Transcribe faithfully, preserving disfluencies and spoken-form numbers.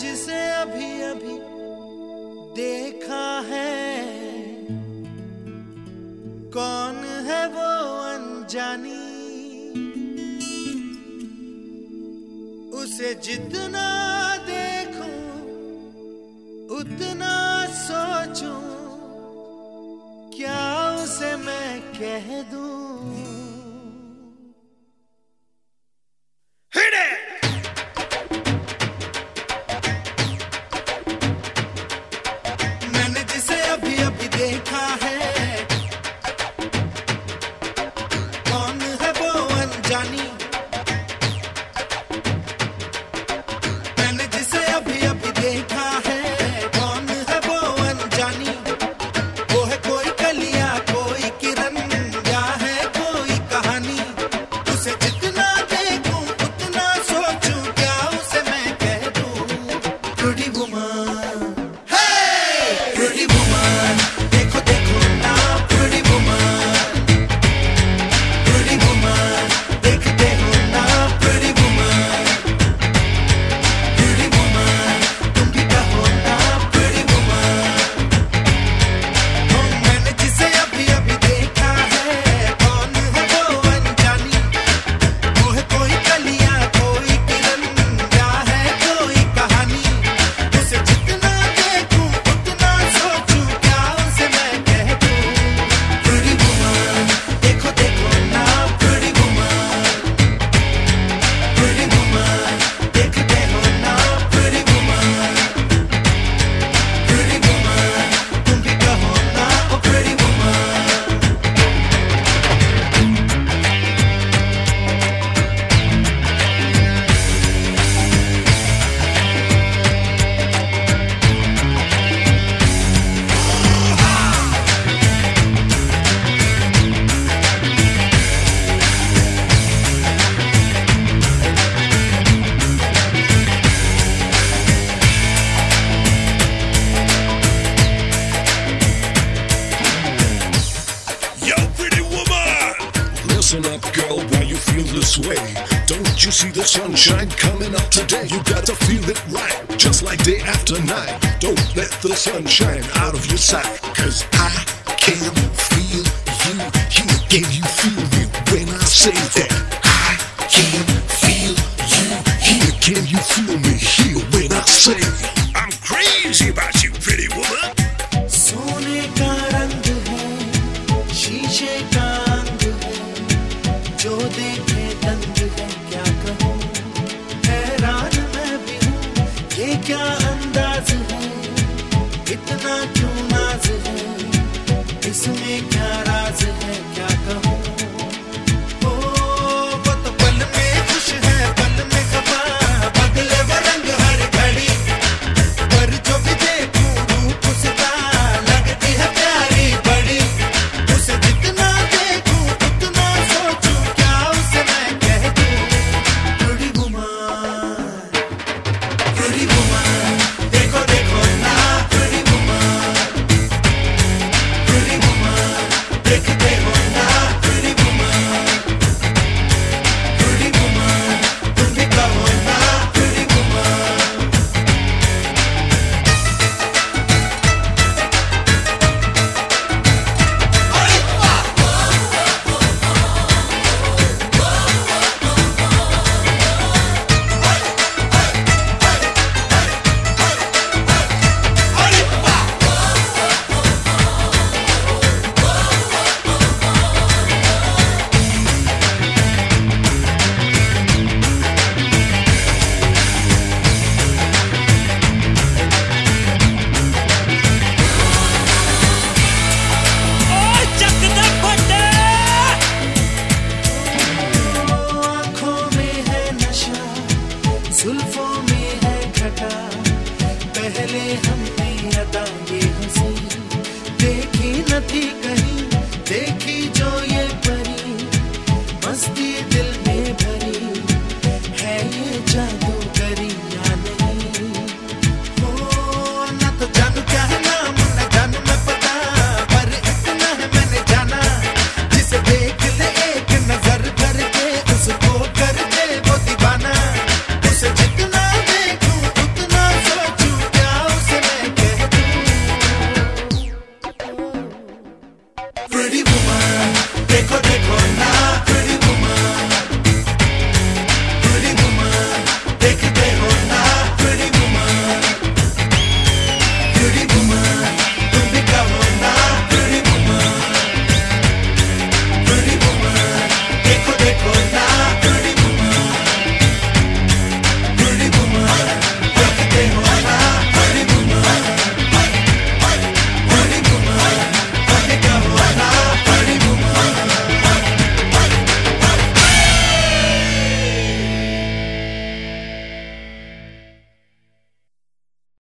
जिसे अभी अभी देखा है, कौन है वो अनजानी, उसे जितना देखूं उतना सोचूं, क्या उसे मैं कह दूं। मैंने जिसे अभी अभी देखा है, कौन है वो अनजानी, मैंने जिसे अभी अभी देखा है, कौन है वो अनजानी, वो है कोई कलियां कोई किरण या है कोई कहानी, उसे जितना देखूं उतना सोचूं, क्या उसे मैं कह दूं। Pretty woman, hey pretty woman, देखो देखो ना pretty woman, pretty woman, देखते हो ना pretty woman, pretty woman, तुम भी कहो ना pretty woman। ओ मैंने जिसे अभी अभी देखा है, कौन है वो अनजानी, वो है कोई कलियां कोई किरण या है कोई कहानी, उसे जितना देखूं उतना सोचूं, क्या उसे मैं कह दूं। Pretty woman, देखो देखो ना pretty woman, pretty woman, देखते हो ना pretty woman, pretty woman, तुम भी कहो ना ओ pretty woman। Yo, pretty woman! Listen up, girl, why you feel this way? Don't you see the sunshine coming up today? You gotta feel it right, just like day after night. Don't let the sun shine out of your sight, cause I can feel you here. Can you feel me when I say that? I can feel you here. Can you feel me here when I say I'm crazy about you, pretty woman? सोने का रंग है, शीशे का अंग है, जो देखे दंग है, क्या कहूँ हैरान मैं भी हूँ, ये क्या अंदाज है, इतना क्यों नाज है, इसमें क्या राज है, क्या कहूँ। ओ वो तो पल में खुश है पल में खफा, बदले वो रंग हर घड़ी, पर जो भी देखूं रूप उसका लगती है प्यारी बड़ी, उसे जितना देखूं उतना सोचूं, क्या उसे मैं कह दूं। Pretty woman, pretty woman, देखो देखो ना pretty woman, pretty woman, देखते